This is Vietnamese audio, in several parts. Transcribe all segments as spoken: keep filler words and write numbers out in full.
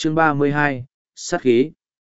Chương ba mươi hai, sát khí.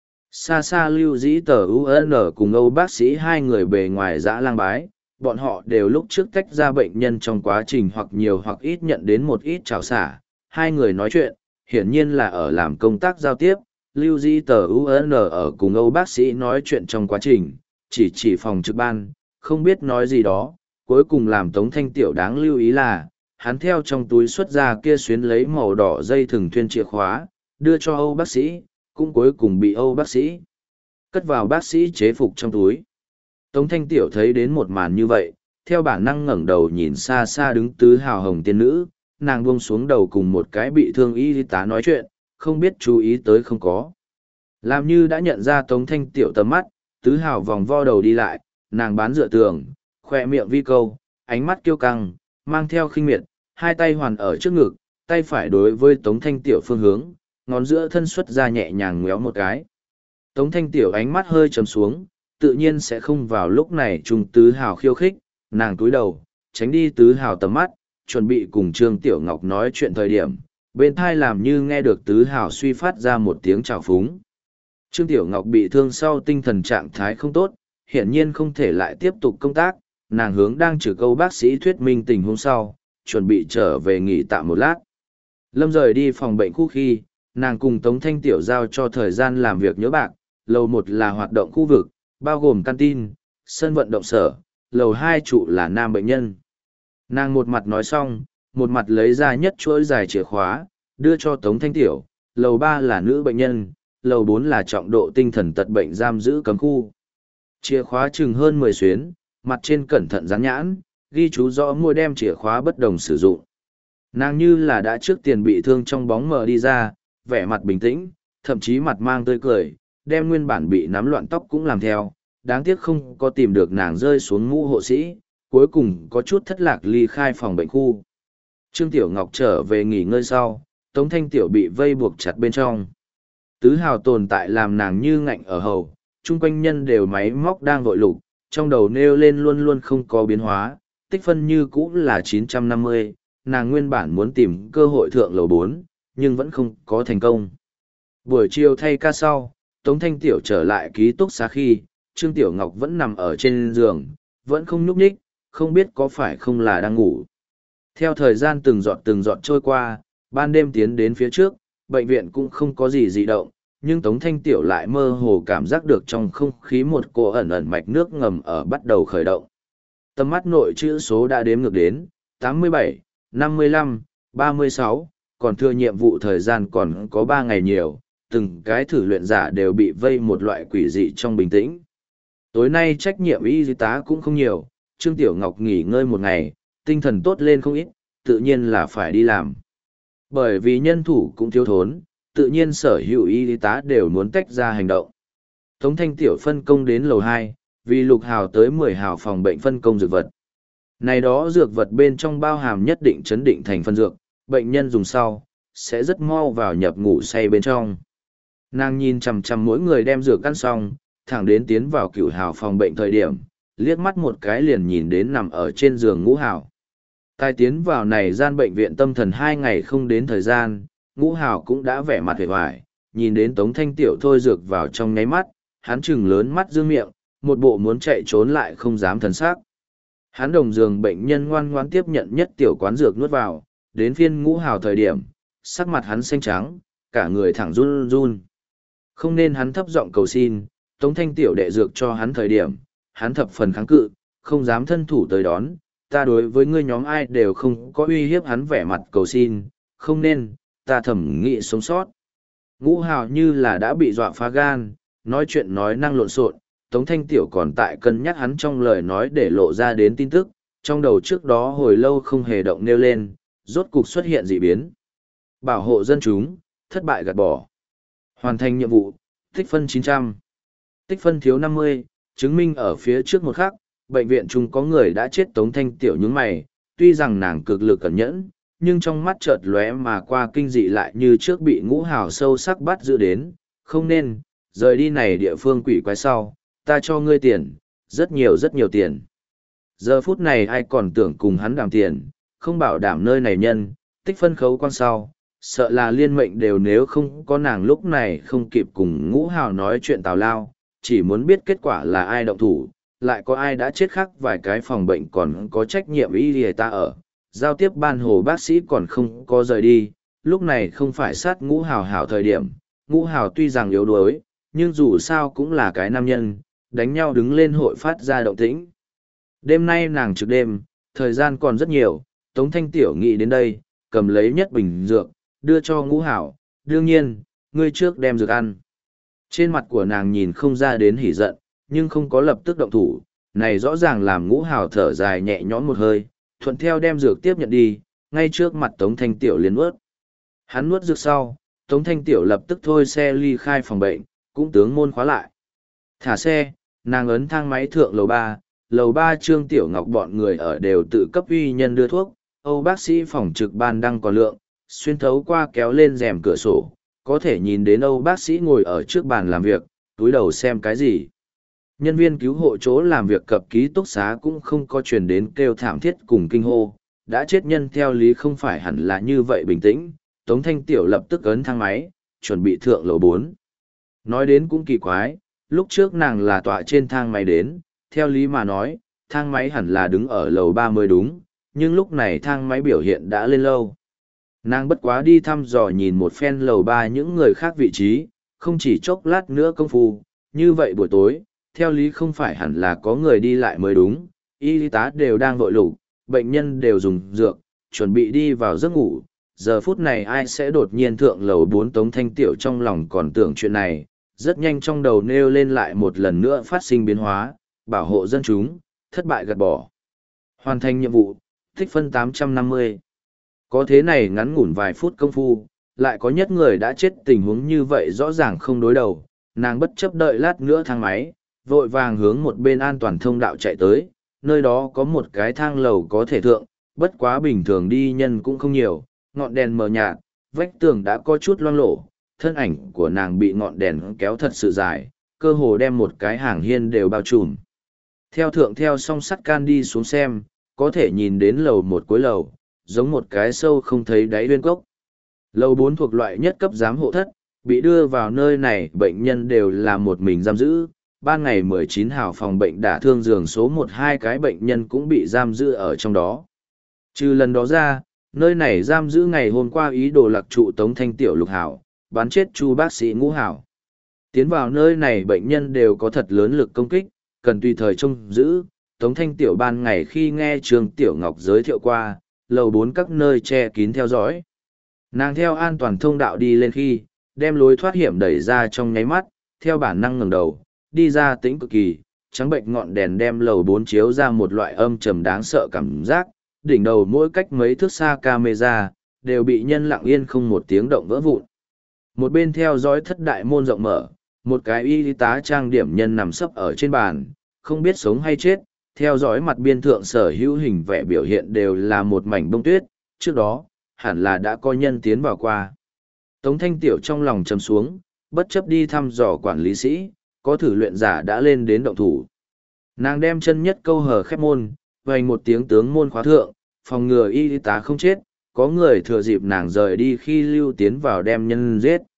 Xa xa Lưu Dĩ Tờ u en cùng Âu bác sĩ hai người bề ngoài dã lang bái, bọn họ đều lúc trước tách ra bệnh nhân trong quá trình hoặc nhiều hoặc ít nhận đến một ít trào xả. Hai người nói chuyện, hiển nhiên là ở làm công tác giao tiếp. Lưu Dĩ Tờ u en ở cùng Âu bác sĩ nói chuyện trong quá trình, chỉ chỉ phòng trực ban, không biết nói gì đó. Cuối cùng làm Tống Thanh Tiểu đáng lưu ý là, hắn theo trong túi xuất ra kia xuyến lấy màu đỏ dây thừng thuyên chìa khóa, đưa cho Âu bác sĩ, cũng cuối cùng bị Âu bác sĩ cất vào bác sĩ chế phục trong túi. Tống Thanh Tiểu thấy đến một màn như vậy, theo bản năng ngẩng đầu nhìn xa xa đứng tứ hào hồng tiên nữ, nàng buông xuống đầu cùng một cái bị thương y tá nói chuyện, không biết chú ý tới không có. Làm như đã nhận ra Tống Thanh Tiểu tầm mắt, tứ hào vòng vo đầu đi lại, nàng bán dựa tường, khoe miệng vi câu, ánh mắt kiêu căng, mang theo khinh miệt, hai tay hoàn ở trước ngực, tay phải đối với Tống Thanh Tiểu phương hướng, ngón giữa thân xuất ra nhẹ nhàng ngéo một cái. Tống Thanh Tiểu ánh mắt hơi trầm xuống, tự nhiên sẽ không vào lúc này trùng tứ hào khiêu khích, nàng túi đầu, tránh đi tứ hào tầm mắt, chuẩn bị cùng Trương Tiểu Ngọc nói chuyện thời điểm, bên thai làm như nghe được tứ hào suy phát ra một tiếng chào phúng. Trương Tiểu Ngọc bị thương sau tinh thần trạng thái không tốt, hiển nhiên không thể lại tiếp tục công tác, nàng hướng đang trừ câu bác sĩ thuyết minh tình hôm sau, chuẩn bị trở về nghỉ tạm một lát. Lâm rời đi phòng bệnh khu khi, nàng cùng Tống Thanh Tiểu giao cho thời gian làm việc nhớ bạc, lầu một là hoạt động khu vực, bao gồm canteen, sân vận động sở, lầu hai trụ là nam bệnh nhân. Nàng một mặt nói xong, một mặt lấy ra nhất chuỗi dài chìa khóa, đưa cho Tống Thanh Tiểu, lầu ba là nữ bệnh nhân, lầu bốn là trọng độ tinh thần tật bệnh giam giữ cấm khu. Chìa khóa chừng hơn mười xuyến, mặt trên cẩn thận dán nhãn, ghi chú rõ mua đem chìa khóa bất đồng sử dụng. Nàng như là đã trước tiền bị thương trong bóng mờ đi ra, vẻ mặt bình tĩnh, thậm chí mặt mang tươi cười, đem nguyên bản bị nắm loạn tóc cũng làm theo, đáng tiếc không có tìm được nàng rơi xuống mũ hộ sĩ, cuối cùng có chút thất lạc ly khai phòng bệnh khu. Trương Tiểu Ngọc trở về nghỉ ngơi sau, Tống Thanh Tiểu bị vây buộc chặt bên trong. Tứ hào tồn tại làm nàng như ngạnh ở hầu, chung quanh nhân đều máy móc đang vội lục, trong đầu nêu lên luôn luôn không có biến hóa, tích phân như cũ là chín trăm năm mươi, nàng nguyên bản muốn tìm cơ hội thượng lầu bốn, nhưng vẫn không có thành công. Buổi chiều thay ca sau, Tống Thanh Tiểu trở lại ký túc xá khi, Trương Tiểu Ngọc vẫn nằm ở trên giường, vẫn không nhúc nhích, không biết có phải không là đang ngủ. Theo thời gian từng giọt từng giọt trôi qua, ban đêm tiến đến phía trước, bệnh viện cũng không có gì dị động, nhưng Tống Thanh Tiểu lại mơ hồ cảm giác được trong không khí một cô ẩn ẩn mạch nước ngầm ở bắt đầu khởi động. Tầm mắt nội chữ số đã đếm ngược đến, tám mươi bảy, năm mươi lăm, ba mươi sáu, còn thừa nhiệm vụ thời gian còn có ba ngày nhiều, từng cái thử luyện giả đều bị vây một loại quỷ dị trong bình tĩnh. Tối nay trách nhiệm y tá cũng không nhiều, Trương Tiểu Ngọc nghỉ ngơi một ngày, tinh thần tốt lên không ít, tự nhiên là phải đi làm. Bởi vì nhân thủ cũng thiếu thốn, tự nhiên sở hữu y tá đều muốn tách ra hành động. Tống Thanh Tiểu phân công đến lầu hai, vì lục hào tới mười hào phòng bệnh phân công dược vật. Này đó dược vật bên trong bao hàm nhất định chấn định thành phân dược, bệnh nhân dùng sau, sẽ rất mau vào nhập ngủ say bên trong. Nàng nhìn chằm chằm mỗi người đem dược ăn xong, thẳng đến tiến vào cửu hào phòng bệnh thời điểm, liếc mắt một cái liền nhìn đến nằm ở trên giường ngũ hào. Tai tiến vào này gian bệnh viện tâm thần hai ngày không đến thời gian, ngũ hào cũng đã vẻ mặt hề hoài, nhìn đến Tống Thanh Tiểu thôi dược vào trong nháy mắt, hắn trừng lớn mắt dương miệng, một bộ muốn chạy trốn lại không dám thần sắc. Hắn đồng giường bệnh nhân ngoan ngoãn tiếp nhận nhất tiểu quán dược nuốt vào, đến phiên ngũ hào thời điểm, sắc mặt hắn xanh trắng, cả người thẳng run run. Không nên hắn thấp giọng cầu xin, Tống Thanh Tiểu đệ dược cho hắn thời điểm, hắn thập phần kháng cự, không dám thân thủ tới đón, ta đối với ngươi nhóm ai đều không có uy hiếp hắn vẻ mặt cầu xin, không nên, ta thẩm nghị sống sót. Ngũ hào như là đã bị dọa phá gan, nói chuyện nói năng lộn xộn, Tống Thanh Tiểu còn tại cân nhắc hắn trong lời nói để lộ ra đến tin tức, trong đầu trước đó hồi lâu không hề động nêu lên, rốt cục xuất hiện dị biến. Bảo hộ dân chúng, thất bại gạt bỏ. Hoàn thành nhiệm vụ, tích phân chín trăm. Tích phân thiếu năm mươi, chứng minh ở phía trước một khắc, bệnh viện chung có người đã chết. Tống Thanh Tiểu nhướng mày, tuy rằng nàng cực lực cẩn nhẫn, nhưng trong mắt chợt lóe mà qua kinh dị lại như trước bị ngũ hào sâu sắc bắt giữ đến, không nên, rời đi này địa phương quỷ quái sau, ta cho ngươi tiền, rất nhiều rất nhiều tiền. Giờ phút này ai còn tưởng cùng hắn đàm tiền, không bảo đảm nơi này nhân, tích phân khấu quan sau, sợ là liên mệnh đều nếu không có nàng lúc này không kịp cùng ngũ hào nói chuyện tào lao, chỉ muốn biết kết quả là ai động thủ, lại có ai đã chết khác vài cái phòng bệnh còn có trách nhiệm y lìa ta ở. Giao tiếp ban hồ bác sĩ còn không có rời đi, lúc này không phải sát ngũ hào hào thời điểm, ngũ hào tuy rằng yếu đuối, nhưng dù sao cũng là cái nam nhân, đánh nhau đứng lên hội phát ra động tĩnh. Đêm nay nàng trực đêm, thời gian còn rất nhiều, Tống Thanh Tiểu nghĩ đến đây, cầm lấy nhất bình dược, đưa cho ngũ hảo, đương nhiên, ngươi trước đem dược ăn. Trên mặt của nàng nhìn không ra đến hỉ giận, nhưng không có lập tức động thủ, này rõ ràng làm ngũ hảo thở dài nhẹ nhõm một hơi, thuận theo đem dược tiếp nhận đi, ngay trước mặt Tống Thanh Tiểu liền nuốt. Hắn nuốt dược sau, Tống Thanh Tiểu lập tức thôi xe ly khai phòng bệnh, cũng tướng môn khóa lại. Thả xe, nàng ấn thang máy thượng lầu ba, lầu ba Trương Tiểu Ngọc bọn người ở đều tự cấp uy nhân đưa thuốc, Âu bác sĩ phòng trực ban đang còn lượng, xuyên thấu qua kéo lên rèm cửa sổ, có thể nhìn đến Âu bác sĩ ngồi ở trước bàn làm việc, túi đầu xem cái gì. Nhân viên cứu hộ chỗ làm việc cập ký túc xá cũng không có truyền đến kêu thảm thiết cùng kinh hô, đã chết nhân theo lý không phải hẳn là như vậy bình tĩnh, Tống Thanh Tiểu lập tức ấn thang máy, chuẩn bị thượng lầu bốn. Nói đến cũng kỳ quái, lúc trước nàng là tọa trên thang máy đến, theo lý mà nói, thang máy hẳn là đứng ở lầu ba mới đúng, nhưng lúc này thang máy biểu hiện đã lên lâu. Nàng bất quá đi thăm dò nhìn một phen lầu ba những người khác vị trí, không chỉ chốc lát nữa công phu, như vậy buổi tối, theo lý không phải hẳn là có người đi lại mới đúng, y tá đều đang vội lục, bệnh nhân đều dùng dược, chuẩn bị đi vào giấc ngủ. Giờ phút này ai sẽ đột nhiên thượng lầu bốn Tống Thanh Tiểu trong lòng còn tưởng chuyện này, rất nhanh trong đầu nêu lên lại một lần nữa phát sinh biến hóa, bảo hộ dân chúng, thất bại gạt bỏ. Hoàn thành nhiệm vụ, tích phân tám trăm năm mươi. Có thế này ngắn ngủn vài phút công phu, lại có nhất người đã chết tình huống như vậy rõ ràng không đối đầu, nàng bất chấp đợi lát nữa thang máy, vội vàng hướng một bên an toàn thông đạo chạy tới, nơi đó có một cái thang lầu có thể thượng, bất quá bình thường đi nhân cũng không nhiều, ngọn đèn mờ nhạt, vách tường đã có chút loang lổ, thân ảnh của nàng bị ngọn đèn kéo thật sự dài, cơ hồ đem một cái hàng hiên đều bao trùm. Theo thượng theo song sắt can đi xuống xem, có thể nhìn đến lầu một cuối lầu, giống một cái sâu không thấy đáy uyên cốc. Lầu bốn thuộc loại nhất cấp giám hộ thất, bị đưa vào nơi này bệnh nhân đều là một mình giam giữ. Ban ngày mười chín hào phòng bệnh đả thương giường số một hai cái bệnh nhân cũng bị giam giữ ở trong đó. Trừ lần đó ra, nơi này giam giữ ngày hôm qua ý đồ lạc trụ Tống Thanh Tiểu lục hảo, bắn chết chu bác sĩ ngũ hảo. Tiến vào nơi này bệnh nhân đều có thật lớn lực công kích, cần tùy thời trông giữ. Tống Thanh Tiểu ban ngày khi nghe Trương Tiểu Ngọc giới thiệu qua, lầu bốn các nơi che kín theo dõi. Nàng theo an toàn thông đạo đi lên khi, đem lối thoát hiểm đẩy ra trong nháy mắt, theo bản năng ngẩng đầu, đi ra tĩnh cực kỳ, trắng bệnh ngọn đèn đem lầu bốn chiếu ra một loại âm trầm đáng sợ cảm giác, đỉnh đầu mỗi cách mấy thước xa camera, đều bị nhân lặng yên không một tiếng động vỡ vụn. Một bên theo dõi thất đại môn rộng mở, một cái y tá trang điểm nhân nằm sấp ở trên bàn, không biết sống hay chết, theo dõi mặt biên thượng sở hữu hình vẽ biểu hiện đều là một mảnh bông tuyết, trước đó, hẳn là đã có nhân tiến vào qua. Tống Thanh Tiểu trong lòng trầm xuống, bất chấp đi thăm dò quản lý sĩ, có thử luyện giả đã lên đến động thủ. Nàng đem chân nhất câu hờ khép môn, vành một tiếng tướng môn khóa thượng, phòng ngừa y tá không chết, có người thừa dịp nàng rời đi khi lưu tiến vào đem nhân giết.